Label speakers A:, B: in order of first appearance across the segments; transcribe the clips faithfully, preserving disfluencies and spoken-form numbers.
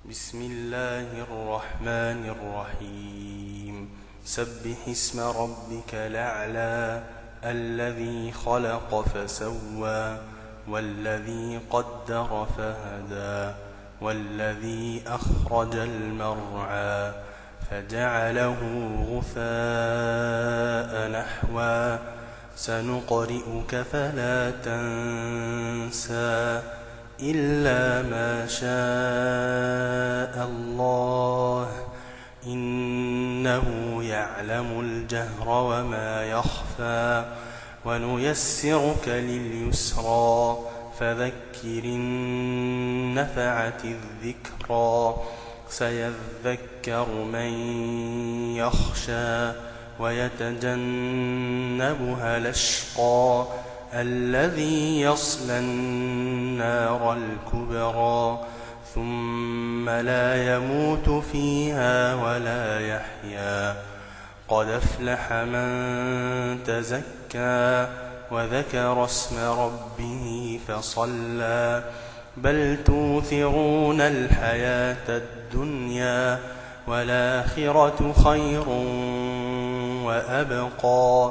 A: بسم الله الرحمن الرحيم سبح اسم ربك الأعلى الذي خلق فسوى والذي قدر فهدى والذي أخرج المرعى فجعله غثاء نحوا سنقرئك فلا تنسى إلا ما شاء الله إنه يعلم الجهر وما يخفى ونيسرك لليسرى فذكر إن نفعت الذكرى سيذكر من يخشى ويتجنبها الأشقى الذي يصلى النار الكبرى ثم لا يموت فيها ولا يحيا قد أفلح من تزكى وذكر اسم ربه فصلى بل توثرون الحياة الدنيا والآخرة خير وأبقى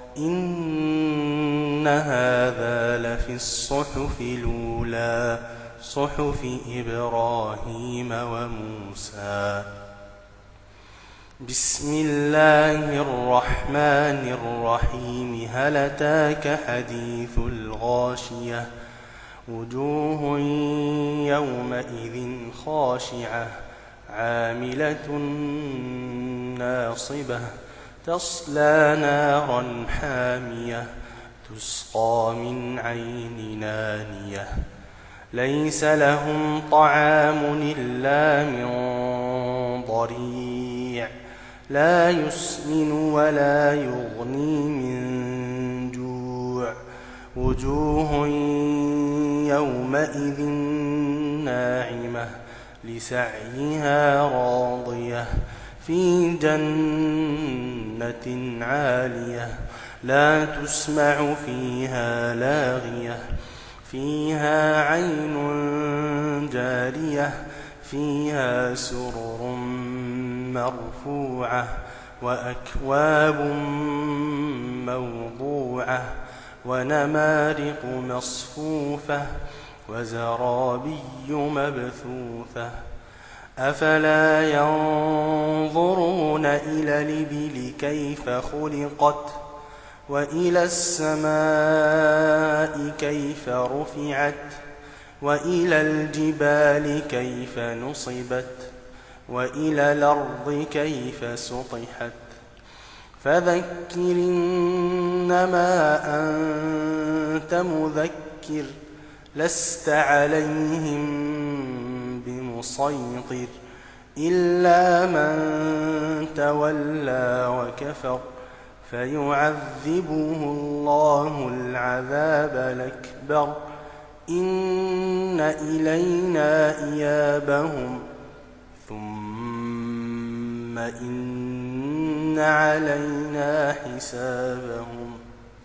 A: إن هذا لفي الصحف الأولى صحف إبراهيم وموسى. بسم الله الرحمن الرحيم هل أتاك حديث الغاشية وجوه يومئذ خاشعة عاملة ناصبة تصلى نارا حامية تسقى من عين نانية ليس لهم طعام إلا من ضريع لا يسمن ولا يغني من جوع وجوه يومئذ ناعمة لسعيها راضية في جنة عالية لا تسمع فيها لاغية فيها عين جارية فيها سرر مرفوعة وأكواب موضوعة ونمارق مصفوفة وزرابي مبثوثة أفلا ينظرون إلى الإبل كيف خلقت وإلى السماء كيف رفعت وإلى الجبال كيف نصبت وإلى الأرض كيف سطحت فذكر إنما أنت مذكر لست عليهم بمسيطر إلا من تولى وكفر فيعذبه الله العذاب الأكبر إن إلينا إيابهم ثم إن علينا حسابهم.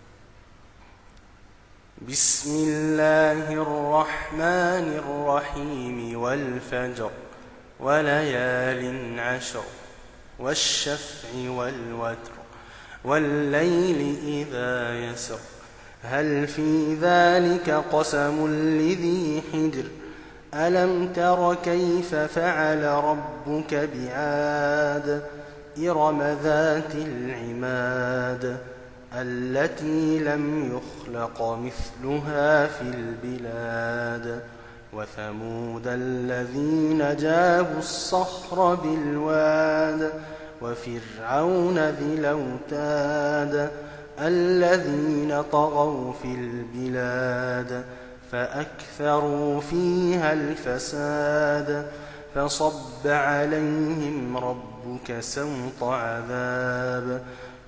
A: بسم الله الرحمن الرحيم والفجر وليال عشر والشفع والوتر والليل إذا يسر هل في ذلك قسم لذي حجر ألم تر كيف فعل ربك بعاد إرم ذات العماد التي لم يخلق مثلها في البلاد وثمود الذين جابوا الصخر بالواد وفرعون ذي الأوتاد الذين طغوا في البلاد فأكثروا فيها الفساد فصب عليهم ربك سوط عذاب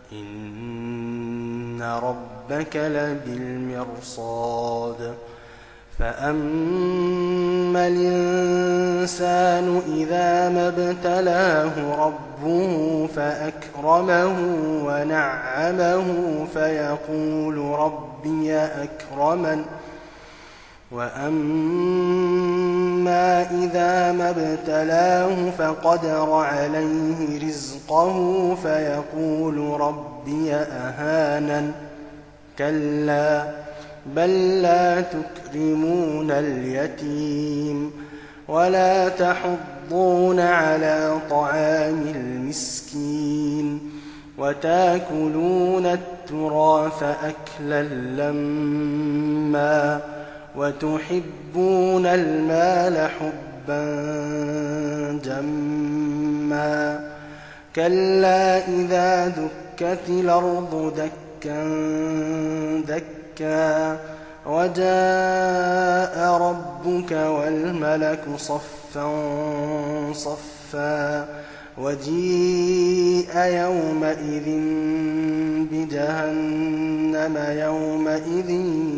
A: إن ربك لبالمرصاد فأما الإنسان إذا ما ابتلاه ربه فأكرمه ونعمه فيقول ربي أكرمن وأما إذا ما ابتلاه فقدر عليه رزقه فيقول ربي أهانن كلا بل لا تكرمون اليتيم ولا تحضون على طعام المسكين وتاكلون التراث أكلا لما وتحبون المال حبا جما كلا إذا دكت الأرض دكا دكا وجاء ربك والملك صفا صفا وجيء يومئذ بجهنم يومئذ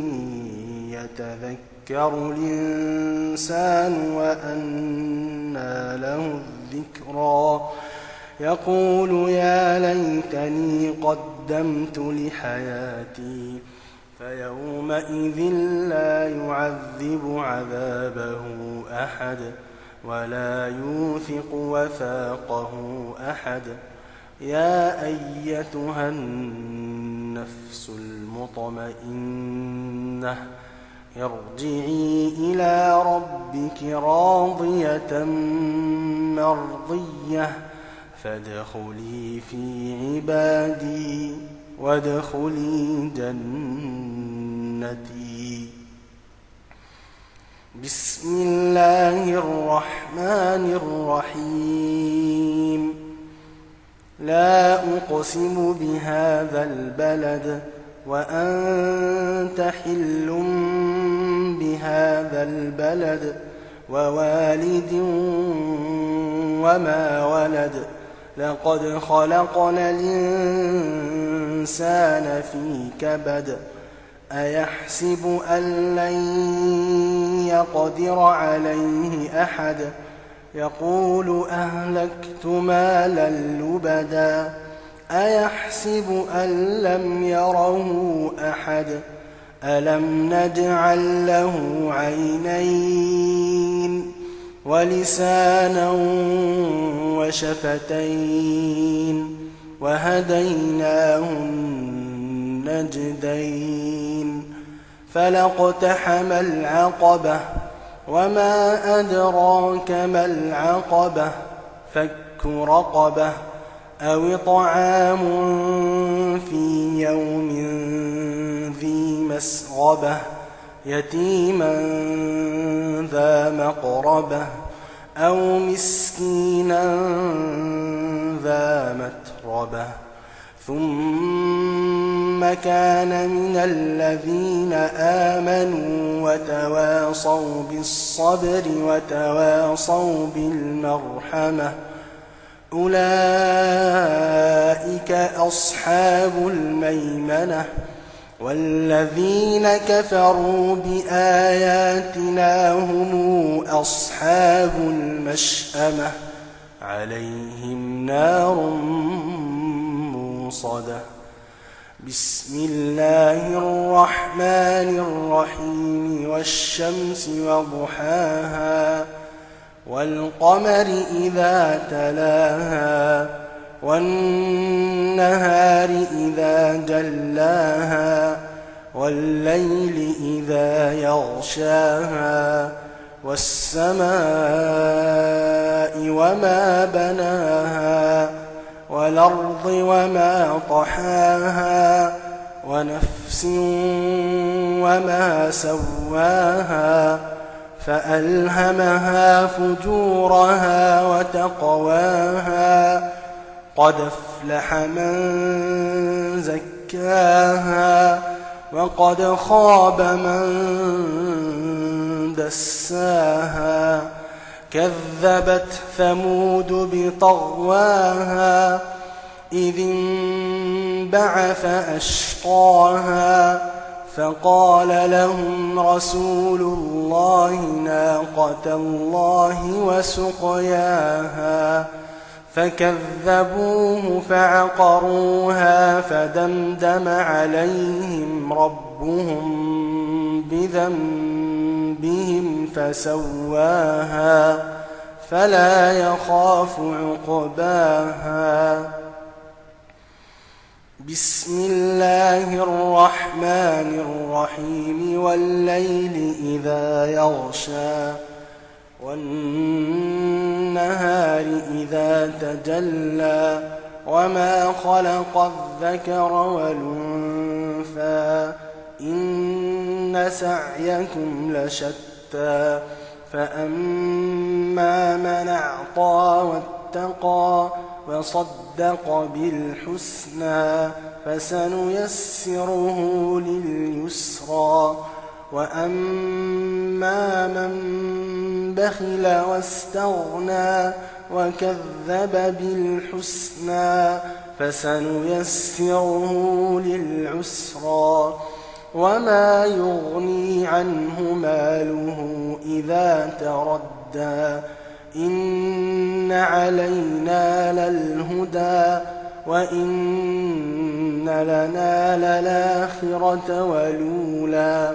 A: يتذكر الإنسان وأنى له الذكرى يقول يا ليتني قدمت لحياتي فيومئذ لا يعذب عذابه أحد ولا يوثق وثاقه أحد يا أيتها النفس المطمئنة ارجعي إلى ربك راضية مرضية فادخلي في عبادي وادخلي جنتي. بسم الله الرحمن الرحيم. لا أقسم بهذا البلد وأنت حل بهذا البلد ووالد وما ولد لقد خلقنا الإنسان في كبد أيحسب أن لن يقدر عليه أحد يقول أهلكت مالا لبدا أيحسب أن لم يره أحد ألم نجعل له عينين ولسانا وشفتين وهديناه النجدين فلاقتحم العقبة وما أدراك ما العقبة فك رقبة أو طعام في يوم ذي مسغبة يتيما ذا مقربة أو مسكينا ذا متربة ثم كان من الذين آمنوا وتواصوا بالصبر وتواصوا بالمرحمة أولئك أصحاب الميمنة والذين كفروا بآياتنا هم أصحاب المشأمة عليهم نار موصدة. بسم الله الرحمن الرحيم. والشمس وضحاها والقمر إذا تلاها والنهار إذا جلاها والليل إذا يغشاها والسماء وما بناها والأرض وما طحاها ونفس وما سواها فألهمها فجورها وتقواها قد أفلح من زكاها وقد خاب من دساها كذبت ثمود بطغواها إذ انبعث أشقاها فقال لهم رسول الله ناقة الله وسقياها فكذبوه فعقروها فدمدم عليهم ربهم بذنبهم فسواها فلا يخاف عقباها. بسم الله الرحمن الرحيم والليل إذا يغشى والنهار إذا تجلى وما خلق الذكر والأنثى إن سعيكم لشتى فأما من أعطى واتقى وصدق بالحسنى فسنيسره لليسرى وأما من بخل واستغنى وكذب بالحسنى فسنيسره للعسرى وما يغني عنه ماله إذا تردى إن علينا للهدى وإن لنا للآخرة والأولى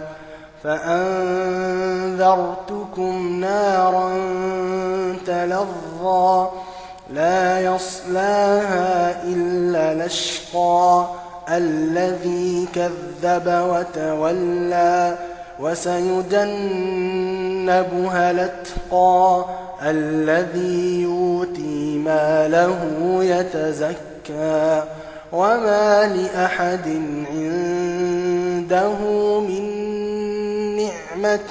A: فأنذرتكم نارا تلظى لا يصلاها إلا الأشقى الذي كذب وتولى وسيجنبها الأتقى الذي يؤتي ماله يتزكى وما لأحد عنده من نعمة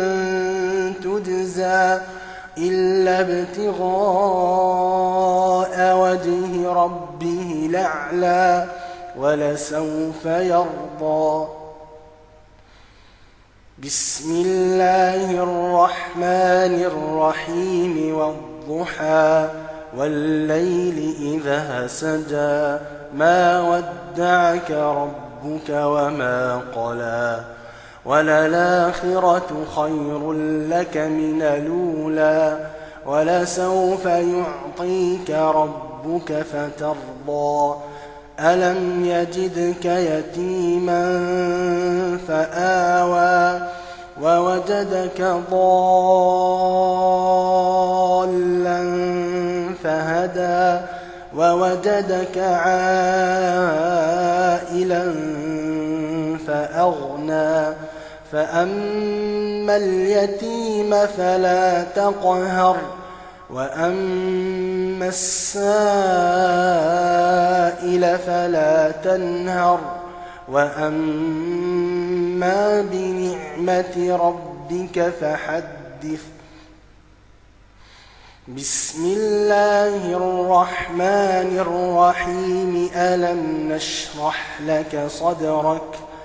A: تجزى إلا ابتغاء وجه ربه الأعلى ولسوف يرضى. بسم الله الرحمن الرحيم والضحى والليل إذا سجى ما ودعك ربك وما قلى وللآخرة خير لك من الأولى ولسوف يعطيك ربك فترضى ألم يجدك يتيما فآوى ووجدك ضالا فهدى ووجدك عائلا فأغنى فأما اليتيم فلا تقهر وأما السائل فلا تنهر وأما بنعمة ربك فحدث. بسم الله الرحمن الرحيم ألم نشرح لك صدرك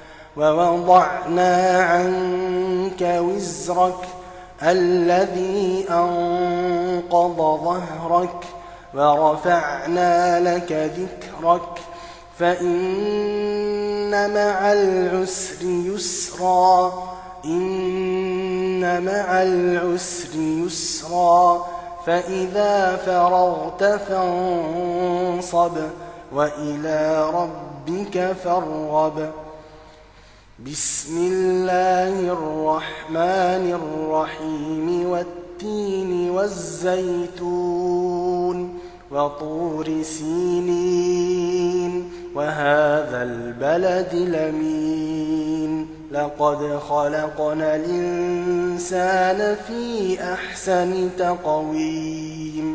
A: ووضعنا عنك وزرك الذي أنقض ظهرك ورفعنا لك ذكرك فإن مع العسر يسرا إن مع العسر يسرا فإذا فرغت فانصب وإلى ربك فارغب. بسم الله الرحمن الرحيم والتين والزيتون وطور سينين وهذا البلد الأمين لقد خلقنا الإنسان في أحسن تقويم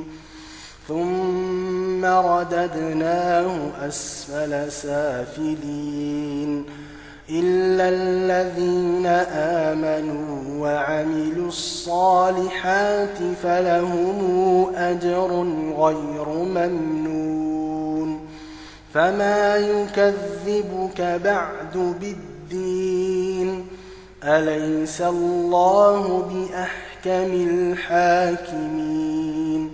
A: ثم رددناه أسفل سافلين إلا الذين آمنوا وعملوا الصالحات فلهم أجر غير ممنون فما يكذبك بعد بالدين أليس الله بأحكم الحاكمين.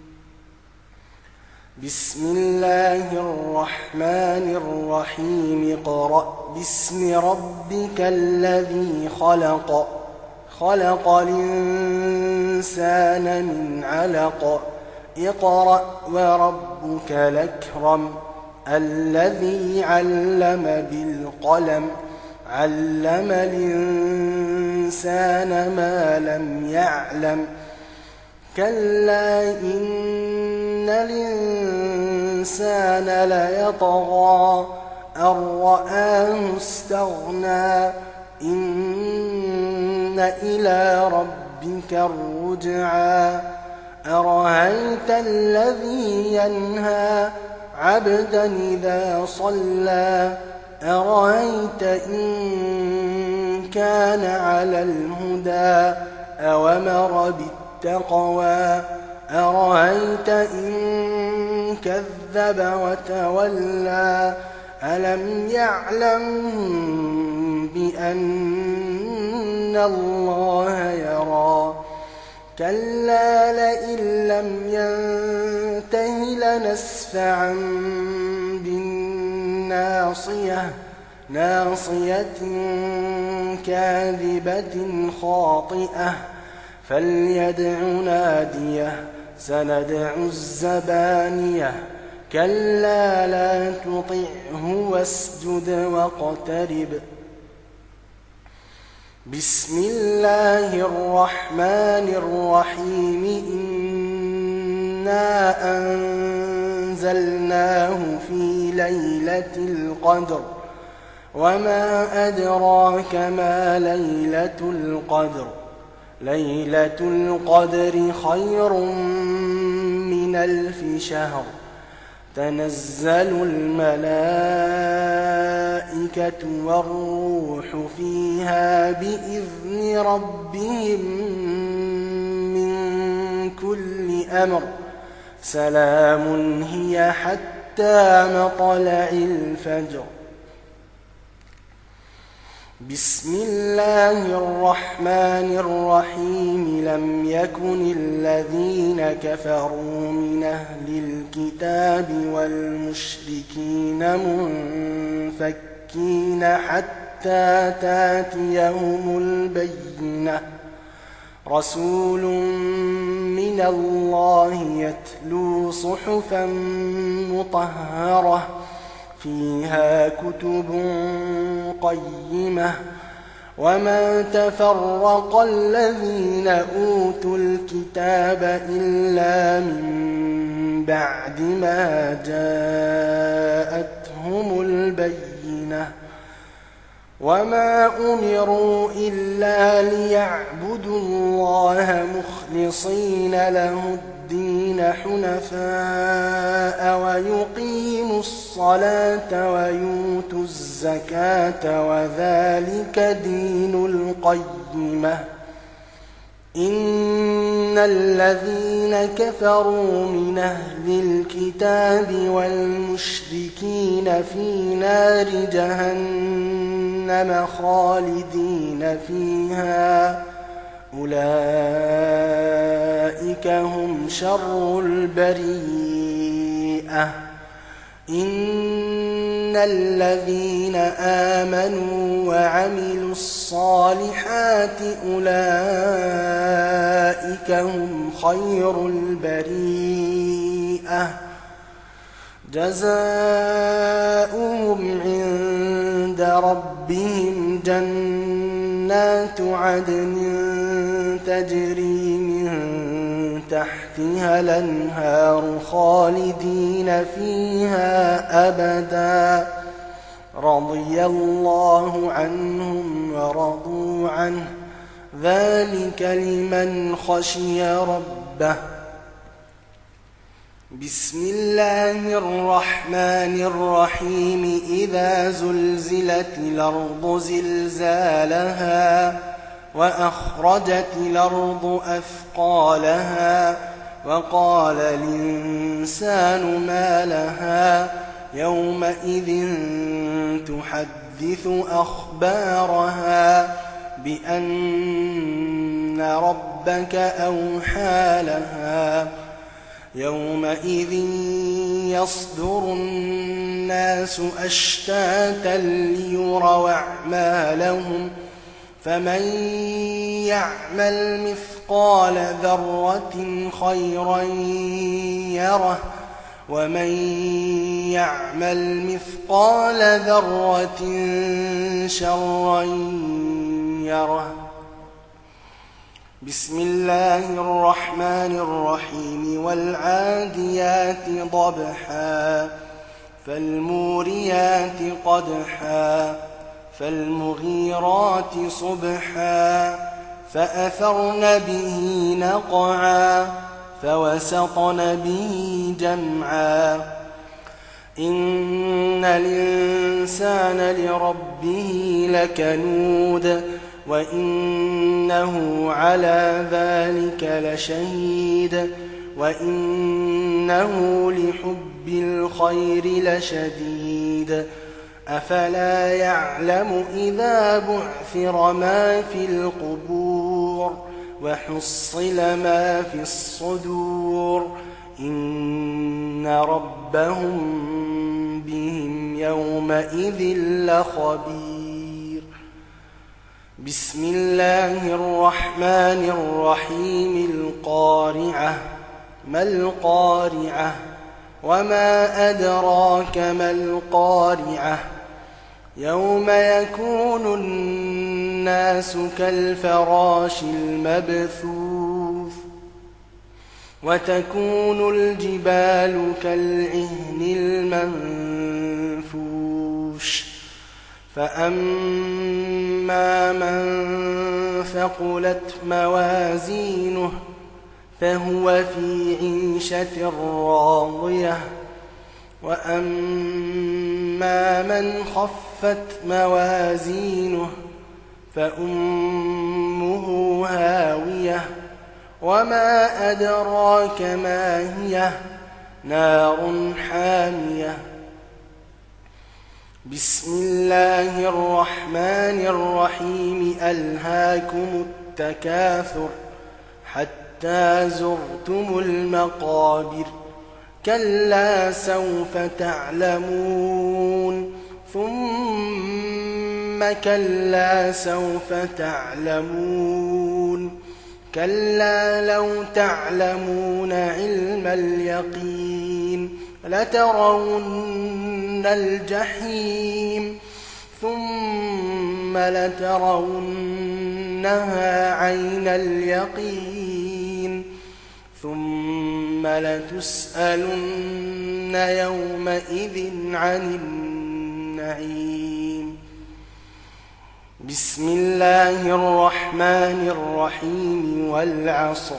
A: بسم الله الرحمن الرحيم اقرأ باسم ربك الذي خلق خلق الإنسان من علق اقرأ وربك الأكرم الذي علم بالقلم علم الإنسان ما لم يعلم كلا إن الإنسان ليطغى أن رآه استغنى إن إلى ربك الرجعى أرأيت الذي ينهى عبدا إذا صلى أرأيت إن كان على الهدى أوامر بالتقوى أرأيت إن كذب وتولى ألم يعلم بأن الله يرى كلا لئن لم ينته لنسفعا بالناصية ناصية كاذبة خاطئة فليدع ناديه سندع الزبانية كلا لا تطعه واسجد واقترب بسم الله الرحمن الرحيم إنا أنزلناه في ليلة القدر وما أدراك ما ليلة القدر ليلة القدر خير من ألف شهر تنزل الملائكة والروح فيها بإذن ربهم من كل أمر سلام هي حتى مطلع الفجر بسم الله الرحمن الرحيم لم يكن الذين كفروا من أهل الكتاب والمشركين منفكين حتى تاتيهم البينة رسول من الله يتلو صحفا مطهرة فيها كتب قيمة وما تفرق الذين أوتوا الكتاب إلا من بعد ما جاءتهم البينة وما أمروا إلا ليعبدوا الله مخلصين له الدين حنفاء ويقيموا الصلاة ويؤتوا الزكاة وذلك دين القيمة إن الذين كفروا من أهل الكتاب والمشركين في نار جهنم خالدين فيها أولئك هم شر البريئة إن الذين آمنوا وعملوا الصالحات أولئك هم خير البريئة جزاؤهم عند ربهم جنات عدن تجري من تحتها الأنهار خالدين فيها أبدا رضي الله عنهم ورضوا عنه ذلك لمن خشي ربه بسم الله الرحمن الرحيم إذا زلزلت الأرض زلزالها وأخرجت الأرض أثقالها وقال الإنسان ما لها يومئذ تحدث أخبارها بأن ربك أوحى لها يومئذ يصدر الناس أشتاتا ليروا أعمالهم فمن يعمل مثقال ذرة خيرا يره ومن يعمل مثقال ذرة شرا يره. بسم الله الرحمن الرحيم والعاديات ضبحا فالموريات قدحا فالمغيرات صبحا فأثرن به نقعا فوسطن به جمعا إن الإنسان لربه لكنود وإنه على ذلك لشهيد وإنه لحب الخير لشديد أفلا يعلم إذا بعثر ما في القبور وحصل ما في الصدور إن ربهم بهم يومئذ لخبير. بسم الله الرحمن الرحيم القارعة ما القارعة وما أدراك ما القارعة يوم يكون الناس كالفراش المبثوث وتكون الجبال كالعهن المنفوش فأما من ثقلت موازينه فهو في عيشة راضية وأما من خفت موازينه فأمه هاوية وما أدراك ما هي نار حامية. بسم الله الرحمن الرحيم ألهاكم التكاثر حتى زرتم المقابر كلا سوف تعلمون ثم كلا سوف تعلمون كلا لو تعلمون علم اليقين لترون الجحيم ثم لترونها عين اليقين ثم لتسألن يومئذ عن النعيم. بسم الله الرحمن الرحيم والعصر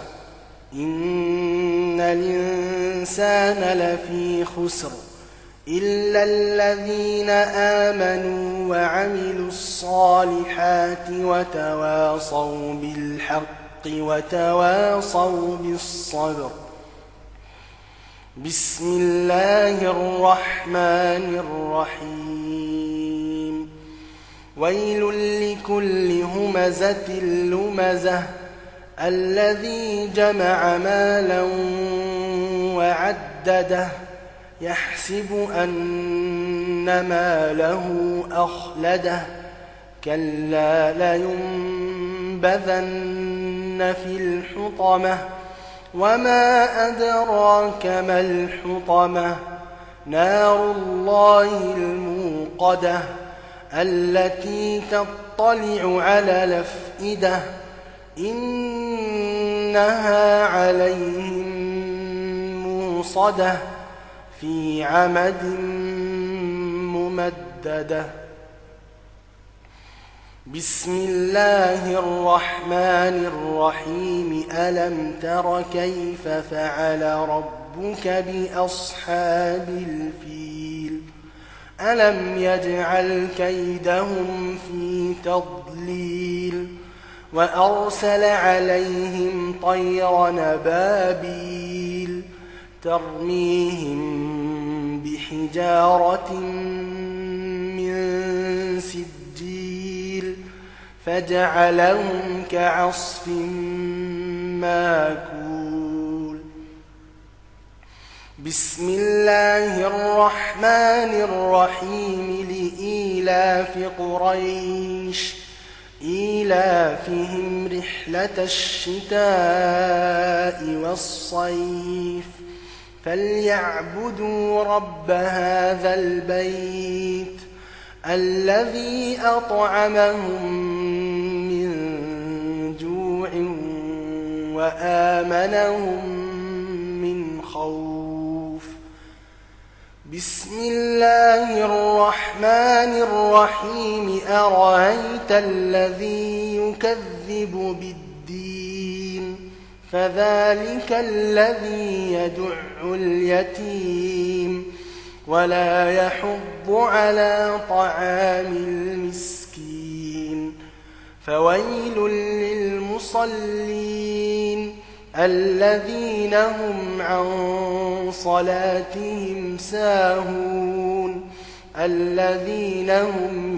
A: إن الإنسان لفي خسر إلا الذين آمنوا وعملوا الصالحات وتواصوا بالحق وتواصوا بالصبر. بسم الله الرحمن الرحيم ويل لكل همزة لمزة الذي جمع مالا وعدده يحسب أن ماله أخلده كلا لينبذن في الحطمة وما أدراك ما الحطمة نار الله الموقدة التي تطلع على الأفئدة إنها عليهم موصدة في عمد ممددة. بسم الله الرحمن الرحيم ألم تر كيف فعل ربك بأصحاب الفيل ألم يجعل كيدهم في تضليل وأرسل عليهم طيرا أبابيل ترميهم بحجارة من سجيل فجعلهم كعصف ماكول. بسم الله الرحمن الرحيم لإيلاف قريش إيلافهم رحلة الشتاء والصيف فليعبدوا رب هذا البيت الذي أطعمهم من جوع وآمنهم من خوف. بسم الله الرحمن الرحيم. أرأيت الذي يكذب بالدين فذلك الذي يدع اليتيم ولا يحض على طعام المسكين. فويل للمصلين الذين هم عن صلاتهم ساهون الذين هم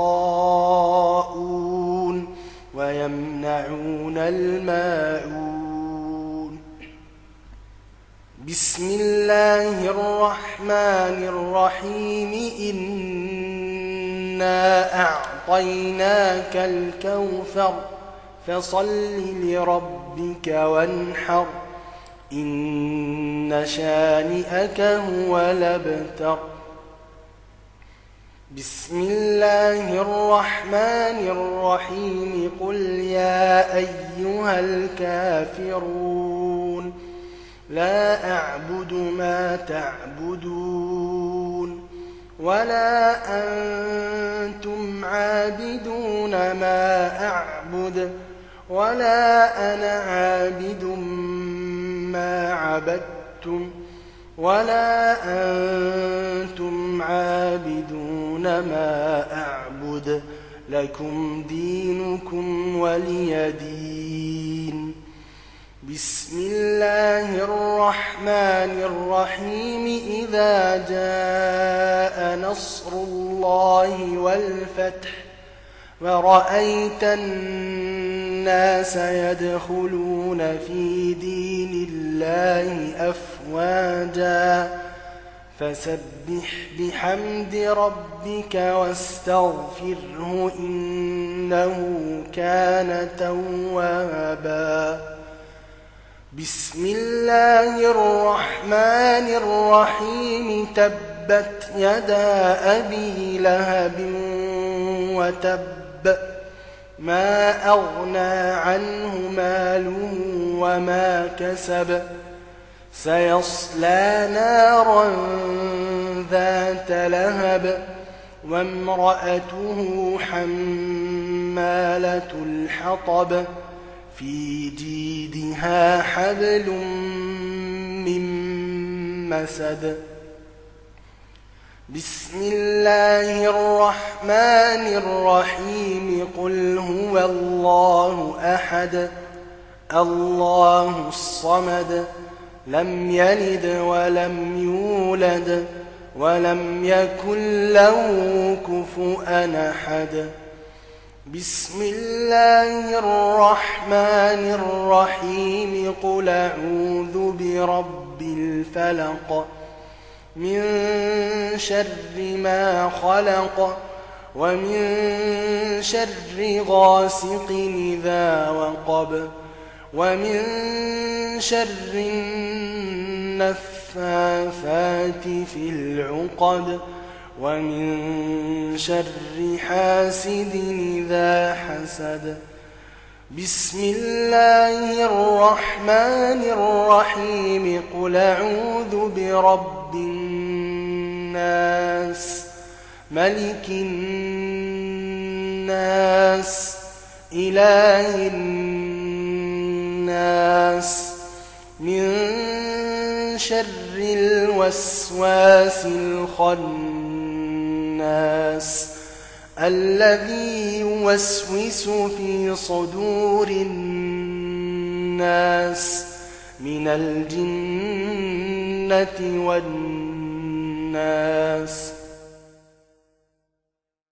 A: يراءون ويمنعون الماعون. بسم الله الرحمن الرحيم. إنا أعطيناك الكوثر فصل لربك وانحر إن شانئك هو الأبتر. بسم الله الرحمن الرحيم. قل يا أيها الكافرون لا أعبد ما تعبدون ولا أنتم عابدون ما أعبد ولا أنا عابد ما عبدتم ولا أنتم عابدون ما أعبد لكم دينكم ولي دين. بسم الله الرحمن الرحيم. إذا جاء نصر الله والفتح ورأيت الناس يدخلون في دين الله أفواجا فسبح بحمد ربك واستغفره إنه كان توابا. بسم الله الرحمن الرحيم. تبت يدا أبي لهب وتب ما أغنى عنه ماله وما كسب سيصلى نارا ذات لهب وامرأته حمالة الحطب في جيدها حبل من مسد. بسم الله الرحمن الرحيم. قل هو الله أحد الله الصمد لم يلد ولم يولد ولم يكن له كفؤا أحد. بسم الله الرحمن الرحيم. قل أعوذ برب الفلق من شر ما خلق ومن شر غاسق إذا وقب ومن شر النفاثات في العقد ومن شر حاسد إذا حسد. بسم الله الرحمن الرحيم. قل أعوذ برب الناس ملك الناس إله الناس من شر الوسواس الخناس الذي يوسوس في صدور الناس من الجنة والناس.